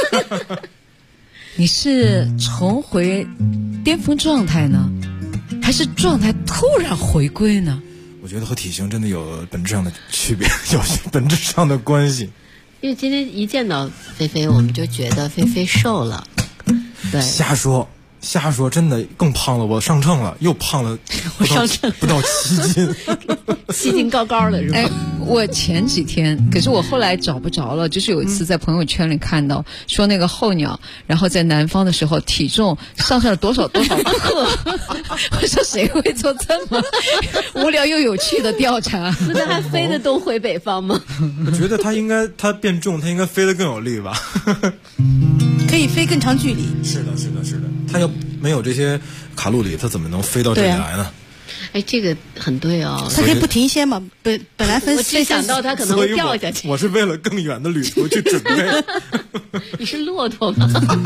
你是重回巅峰状态呢，还是状态突然回归呢？ 我觉得和体型真的有本质上的区别，有本质上的关系。 因为今天一见到菲菲，我们就觉得菲菲瘦了。对， 瞎说，真的更胖了，我上秤了，又胖了不到7斤 ，7斤高的是吧？ 哎，我前几天，可是我后来找不着了，就是有一次在朋友圈里看到，说那个候鸟，然后在南方的时候体重上升了多少克。我说谁会做这么无聊又有趣的调查？ 不是还飞得动回北方吗？ 我觉得它变重，它应该飞得更有力吧。 可以飞更长距离。 是的。它要没有这些卡路里，它怎么能飞到这里来呢？ 哎，这个很对哦。 它可以不停歇嘛？本来我只想到它可能会掉下去。 我是为了更远的旅途去准备。 你是骆驼吗？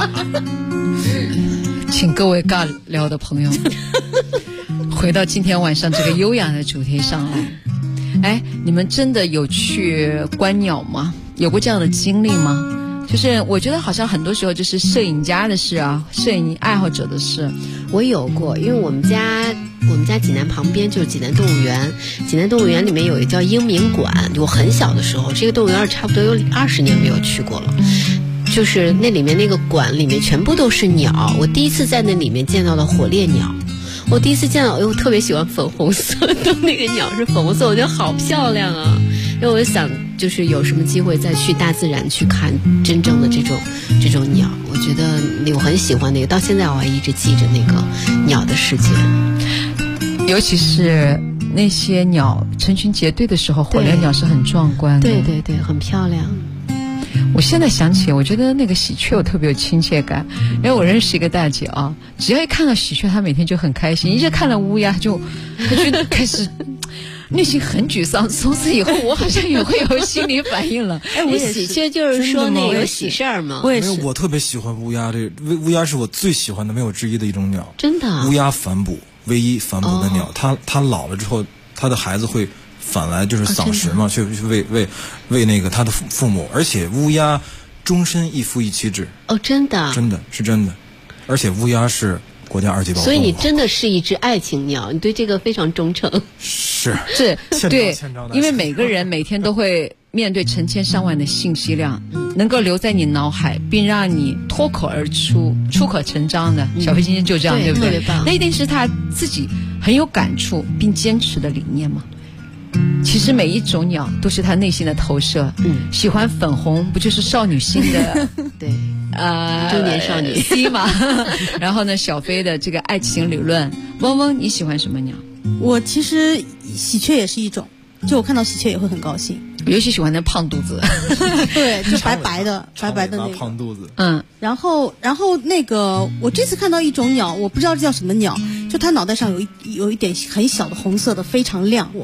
请各位尬聊的朋友回到今天晚上这个优雅的主题上来。哎，你们真的有去观鸟吗？有过这样的经历吗？就是我觉得好像很多时候就是摄影家的事啊，摄影爱好者的事。 我有过，因为我们家济南旁边就是济南动物园，济南动物园里面有一个叫英明馆，我很小的时候，这个动物园差不多有20年没有去过了。就是那里面那个馆里面全部都是鸟，我第一次在那里面见到了火烈鸟。我第一次见到，我特别喜欢粉红色的那个鸟是粉红色，我觉得好漂亮啊！因为我就想，就是有什么机会再去大自然去看真正的这种鸟，我觉得我很喜欢那个，到现在我还一直记着那个鸟的世界。 尤其是那些鸟成群结队的时候，火烈鸟是很壮观的。 对，很漂亮。 我现在想起，我觉得那个喜鹊我特别有亲切感，因为我认识一个大姐啊，只要一看到喜鹊，她每天就很开心；一直看到乌鸦，她就开始内心很沮丧。从此以后，我好像也会有心理反应了。 哎，我喜鹊就是说那个喜事儿嘛。 我也是，我特别喜欢乌鸦，乌鸦是我最喜欢的，没有之一的一种鸟。 真的？ 乌鸦反哺，唯一反哺的鸟，它老了之后，它的孩子会反来就是赏食嘛，去喂那个他的父母，而且乌鸦终身一夫一妻制。 哦，真的？ 是真的，而且乌鸦是国家2级保护动物。 所以你真的是一只爱情鸟，你对这个非常忠诚。 是对，因为每个人每天都会面对成千上万的信息量，能够留在你脑海，并让你脱口而出、出口成章的。小飞今天就这样，对不对？ 特别棒。 那一定是他自己很有感触并坚持的理念嘛。其实每一种鸟都是他内心的投射。喜欢粉红，不就是少女心的？ 对，中年少女 C 嘛。然后呢，小飞的这个爱情理论，嗡嗡，你喜欢什么鸟？ 我其实喜鹊也是一种，就我看到喜鹊也会很高兴。 尤其喜欢那胖肚子。 对，就白白的那个胖肚子。 然后那个我这次看到一种鸟，我不知道这叫什么鸟，就它脑袋上有一点很小的红色的，非常亮。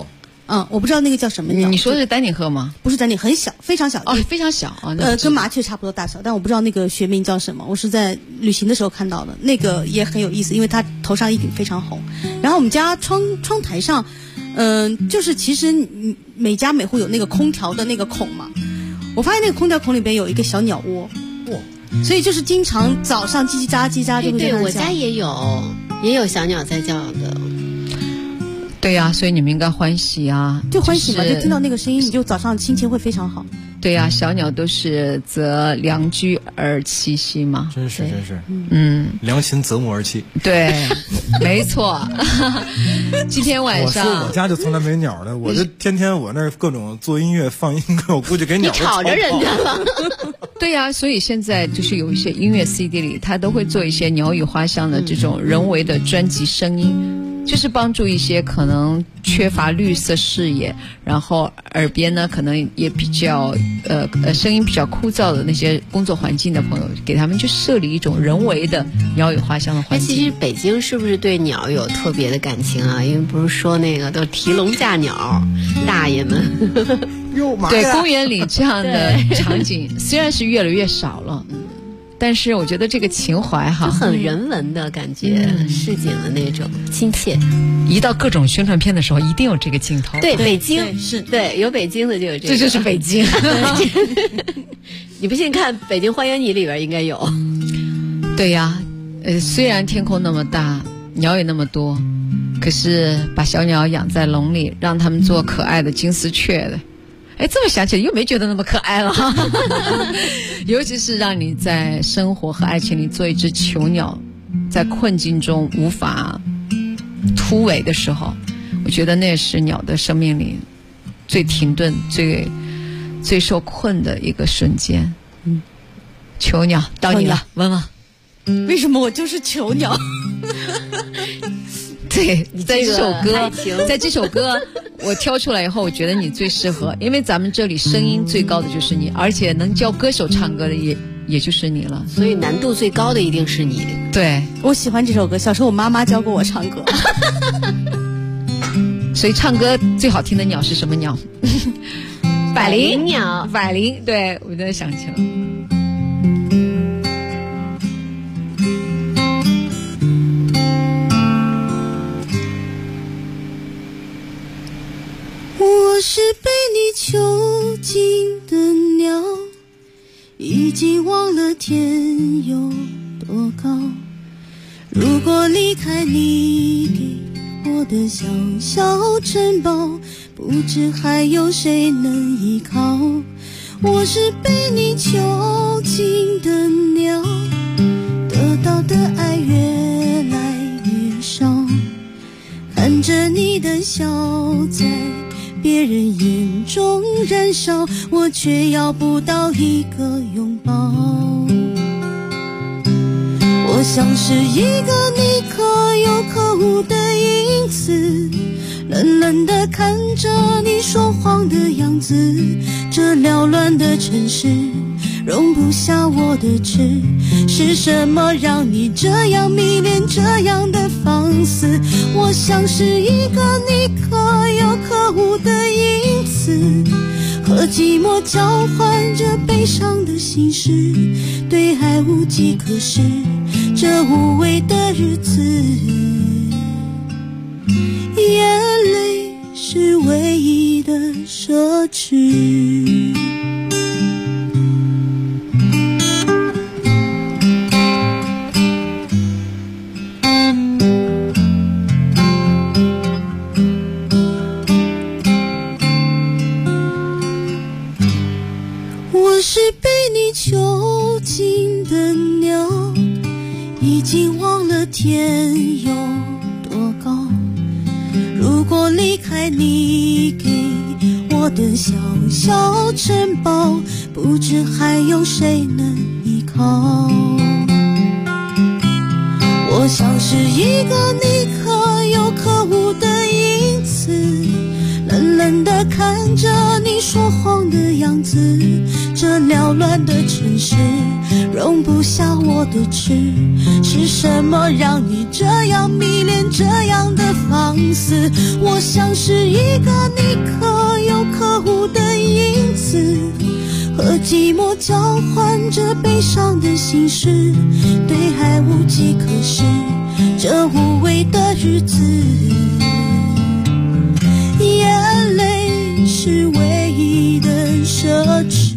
我不知道那个叫什么鸟。 你说的是丹顶鹤吗？ 不是丹顶，很小，非常小。 非常小啊。 跟麻雀差不多大小，但我不知道那个学名叫什么。我是在旅行的时候看到的，那个也很有意思，因为它头上一顶非常红。然后我们家窗台上，就是其实每家每户有那个空调的那个孔嘛。我发现那个空调孔里边有一个小鸟窝，所以就是经常早上叽叽喳叽喳就会在那叫。 对，我家也有小鸟在叫的。 对呀，所以你们应该欢喜啊， 就欢喜嘛，就听到那个声音，你就早上心情会非常好。 对呀，小鸟都是择良居而栖息嘛， 真是，良禽择木而栖。 对，没错。今天晚上我说我家就从来没鸟的，我就天天我那各种做音乐放音乐，我估计给鸟你吵着人家了。 对呀，所以现在就是有一些音乐 CD 里，它都会做一些鸟语花香的这种人为的专辑声音。就是帮助一些可能缺乏绿色视野，然后耳边呢可能也比较声音比较枯燥的那些工作环境的朋友，给他们就设立一种人为的鸟语花香的环境。 其实北京是不是对鸟有特别的感情啊？因为不是说那个都提笼架鸟，大爷们对公园里这样的场景虽然是越来越少了。但是我觉得这个情怀哈， 就很人文的感觉，市井的那种亲切。 一到各种宣传片的时候，一定有这个镜头。 对，北京是对，有北京的就有这个， 这就是北京。 你不信看《北京欢迎你》里边应该有。 对呀，虽然天空那么大，鸟也那么多，可是把小鸟养在笼里，让它们做可爱的金丝雀的。这么想起来又没觉得那么可爱了。尤其是让你在生活和爱情里做一只囚鸟，在困境中无法突围的时候，我觉得那是鸟的生命里最停顿、最受困的一个瞬间。囚鸟到你了，文文。 为什么我就是囚鸟？ 对，在这首歌我挑出来以后，我觉得你最适合，因为咱们这里声音最高的就是你，而且能教歌手唱歌的也就是你了， 所以难度最高的一定是你。 对， 我喜欢这首歌，小时候我妈妈教过我唱歌。 所以唱歌最好听的鸟是什么鸟？ 百灵鸟。 百灵，对，我在想起了。 我是被你囚禁的鸟，已经忘了天有多高。如果离开你给我的小小城堡，不知还有谁能依靠。我是被你囚禁的鸟，得到的爱越来越少，看着你的笑在别人眼中燃烧，我却要不到一个拥抱。我像是一个你可有可无的影子，冷冷地看着你说谎的样子。这缭乱的城市容不下我的痴，是什么让你这样迷恋，这样的放肆？我像是一个你可有可无的影子，和寂寞交换着悲伤的心事，对爱无计可施，这无味的日子，眼泪是唯一的奢侈。我是被你囚禁的鸟，已经忘了天有多高。如果离开你给我的小小城堡，不知还有谁能依靠。我像是一个你可有可无的影子，冷冷地看着你说谎的样子。这缭乱的城市容不下我的痴。是什么让你这样迷恋，这样的放肆？我像是一个你可有可无的影子，和寂寞交换着悲伤的心事，对爱无计可施，这无味的日子。眼泪是唯一的奢侈，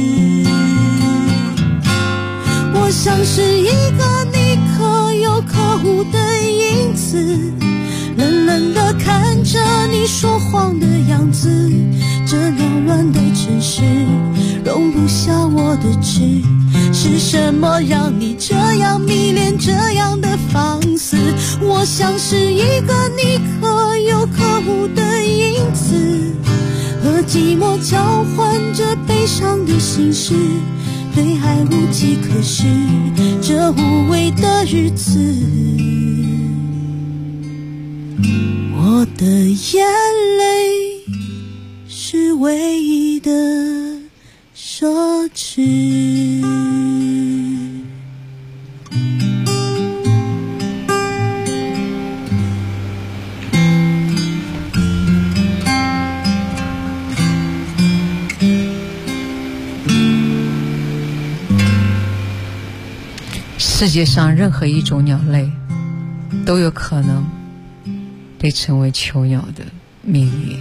我像是一个你可有可无的影子，冷冷地看着你说谎的样子。这缭乱的城市容不下我的痴，是什么让你这样迷恋，这样的放肆？我像是一个你可有可无的影子，和寂寞交换着悲伤的心事，对爱无计可施，这无味的日子。我的眼泪是唯一的奢侈。 世界上任何一种鸟类都有可能被称为囚鸟的命运，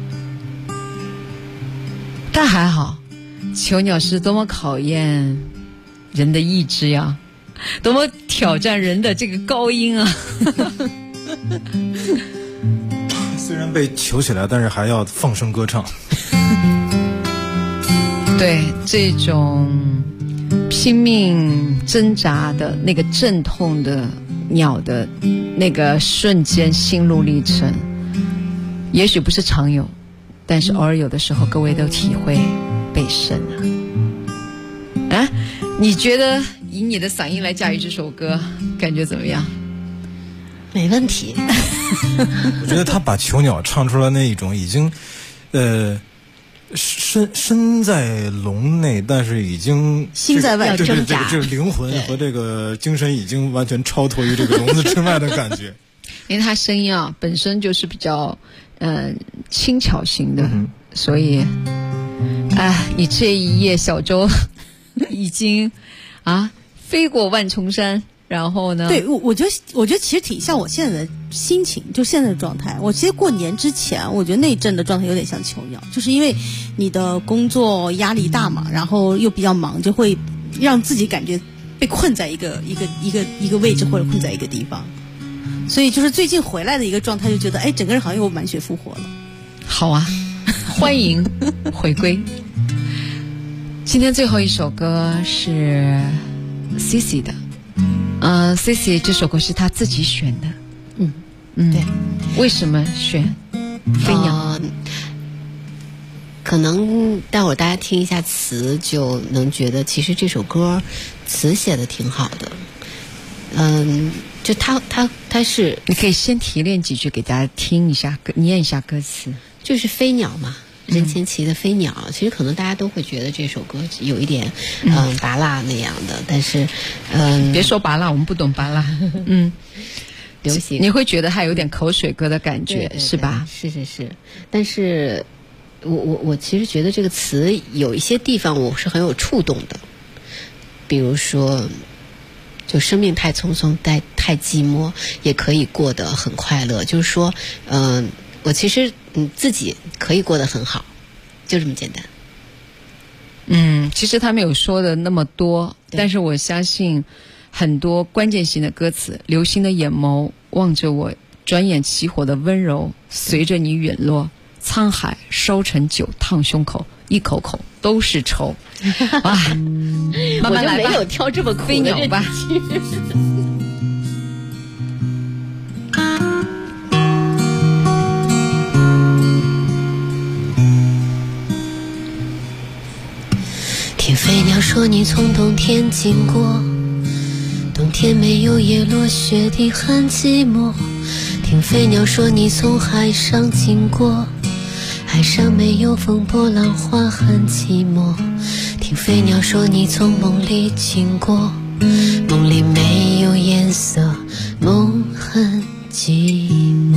但还好，囚鸟是多么考验人的意志呀，多么挑战人的这个高音啊！ 虽然被囚起来，但是还要放声歌唱。 对，这种拼命挣扎的那个阵痛的鸟的那个瞬间心路历程，也许不是常有，但是偶尔有的时候各位都体会倍深啊！你觉得以你的嗓音来驾驭这首歌感觉怎么样？ 没问题。 我觉得他把囚鸟唱出了那一种已经身在笼内，但是已经心在外挣扎， 这灵魂和这个精神已经完全超脱于这个笼子之外的感觉。 因为他声音啊本身就是比较轻巧型的，所以你这一叶小舟已经飞过万重山。然后呢？ 对，我觉得其实挺像我现在的心情，就现在的状态。我其实过年之前，我觉得那阵的状态有点像囚鸟，就是因为你的工作压力大嘛，然后又比较忙，就会让自己感觉被困在一个位置，或者困在一个地方。所以就是最近回来的一个状态，就觉得整个人好像又满血复活了。 好啊，欢迎回归。今天最后一首歌是 Cici 的。Cici 这首歌是他自己选的。 对。 为什么选飞鸟？ 可能待会儿大家听一下词就能觉得，其实这首歌词写的挺好的。就他是， 你可以先提炼几句给大家听一下，念一下歌词。 就是飞鸟嘛。任贤齐的飞鸟，其实可能大家都会觉得这首歌有一点拔辣那样的，但是别说拔辣，我们不懂拔辣。 流行， 你会觉得它有点口水歌的感觉， 对是吧？ 是，但是我其实觉得这个词有一些地方我是很有触动的，比如说就生命太匆匆，太寂寞，也可以过得很快乐。就是说我其实自己可以过得很好，就这么简单。 其实他没有说的那么多，但是我相信很多关键性的歌词，流星的眼眸望着我，转眼起火的温柔随着你陨落，沧海烧成酒烫胸口，一口口都是愁。哇，慢慢来吧， 我就没有挑这么苦的飞鸟吧。 听飞鸟说你从冬天经过，冬天没有叶落，雪地很寂寞。听飞鸟说你从海上经过，海上没有风波，浪花很寂寞。 听飞鸟说你从梦里经过，梦里没有颜色，梦很寂寞。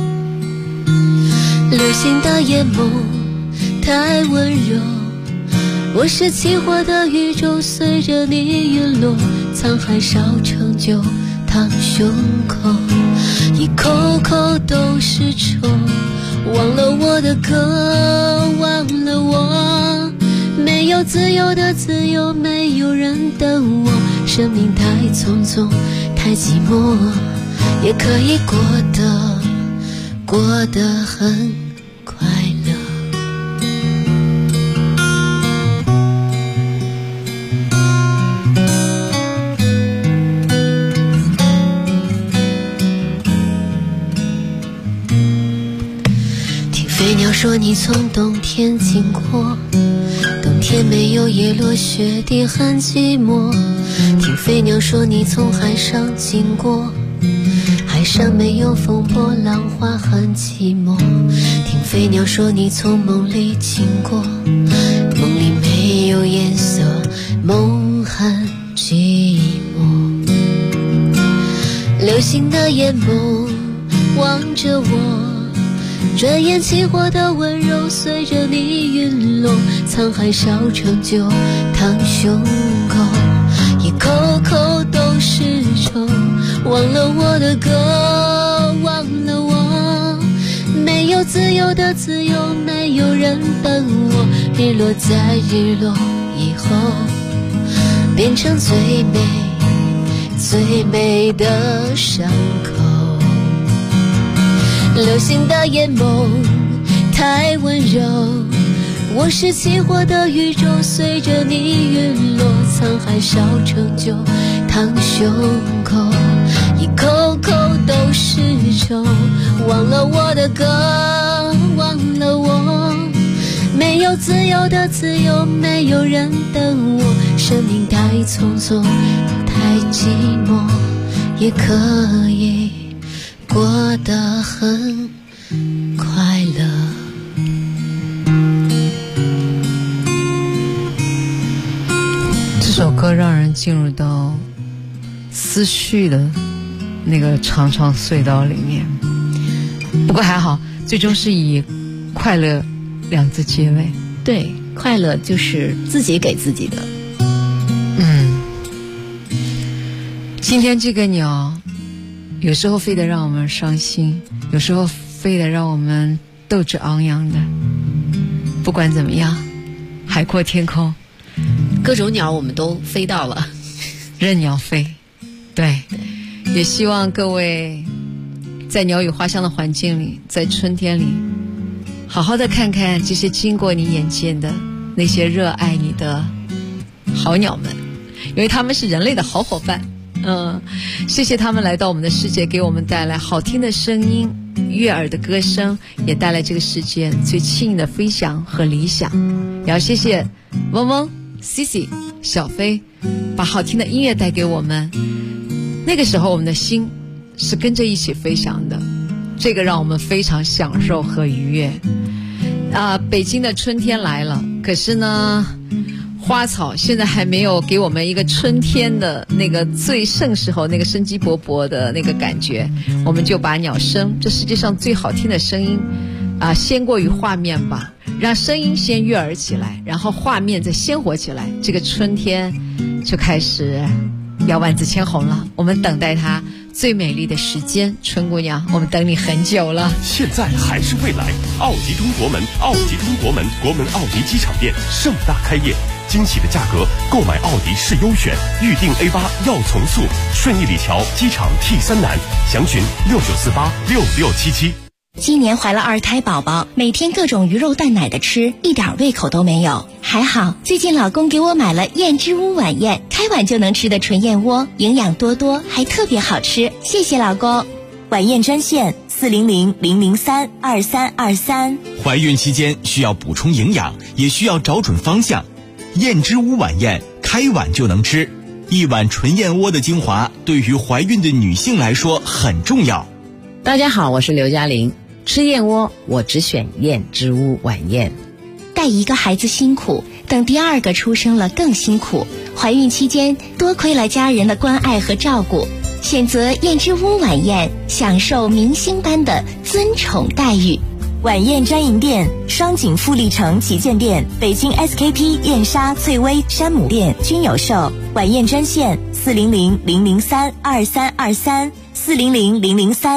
流星的眼眸太温柔，我是起火的宇宙，随着你陨落，沧海烧成酒，烫胸口，一口口都是愁。忘了我的歌，忘了我，没有自由的自由，没有人等我。生命太匆匆，太寂寞，也可以过得很快乐。听飞鸟说你从冬天经过，冬天没有叶落，雪地很寂寞。听飞鸟说你从海上经过，海上没有风波，浪花很寂寞。听飞鸟说你从梦里经过，梦里没有颜色，梦很寂寞。流星的眼眸望着我，转眼起火的温柔，随着你陨落，沧海烧成酒，烫胸口，一口口都是愁。忘了我的歌，忘了我，没有自由的自由，没有人等我。日落在日落以后，变成最美最美的伤口。流星的眼眸太温柔，我是起火的宇宙，随着你陨落，沧海烧成酒，烫胸口，一口口都是愁。忘了我的歌，忘了我，没有自由的自由，没有人等我。生命太匆匆，太寂寞，也可以过得很快乐。 这首歌让人进入到思绪的那个长长隧道里面，不过还好，最终是以快乐两字结尾。 对，快乐就是自己给自己的。 今天这个鸟有时候飞得让我们伤心，有时候飞得让我们斗志昂扬的。不管怎么样，海阔天空， 各种鸟我们都飞到了， 任鸟飞。对，也希望各位在鸟语花香的环境里，在春天里好好的看看这些经过你眼前的那些热爱你的好鸟们，因为他们是人类的好伙伴。谢谢他们来到我们的世界，给我们带来好听的声音，悦耳的歌声，也带来这个世界最轻盈的飞翔和理想。也要谢谢嗡嗡、Cici、小飞，把好听的音乐带给我们。那个时候我们的心是跟着一起飞翔的，这个让我们非常享受和愉悦。北京的春天来了，可是呢花草现在还没有给我们一个春天的那个最盛时候那个生机勃勃的那个感觉，我们就把鸟声，这世界上最好听的声音先过于画面吧，让声音先悦耳起来，然后画面再鲜活起来，这个春天就开始要万紫千红了。我们等待它最美丽的时间，春姑娘，我们等你很久了。 现在还是未来，奥迪通国门，奥迪通国门，国门奥迪机场店盛大开业，惊喜的价格，购买奥迪是优选，预定 A8 要从速，顺义里桥机场 T3南，详询69486677。 今年怀了2胎宝宝，每天各种鱼肉蛋奶的吃，一点胃口都没有。还好最近老公给我买了燕之屋晚宴，开碗就能吃的纯燕窝，营养多多，还特别好吃。谢谢老公。晚宴专线400-003-2323。 怀孕期间需要补充营养，也需要找准方向。燕之屋晚宴，开碗就能吃，一碗纯燕窝的精华，对于怀孕的女性来说很重要。 大家好，我是刘嘉玲。吃燕窝，我只选燕之屋晚宴。 带一个孩子辛苦， 等第二个出生了更辛苦，怀孕期间多亏了家人的关爱和照顾，选择燕之屋晚宴，享受明星般的尊宠待遇。 晚宴专营店：双井富力城旗舰店、北京 SKP 燕莎、翠微、山姆店均有售。晚宴专线：400-003-2323，400-003。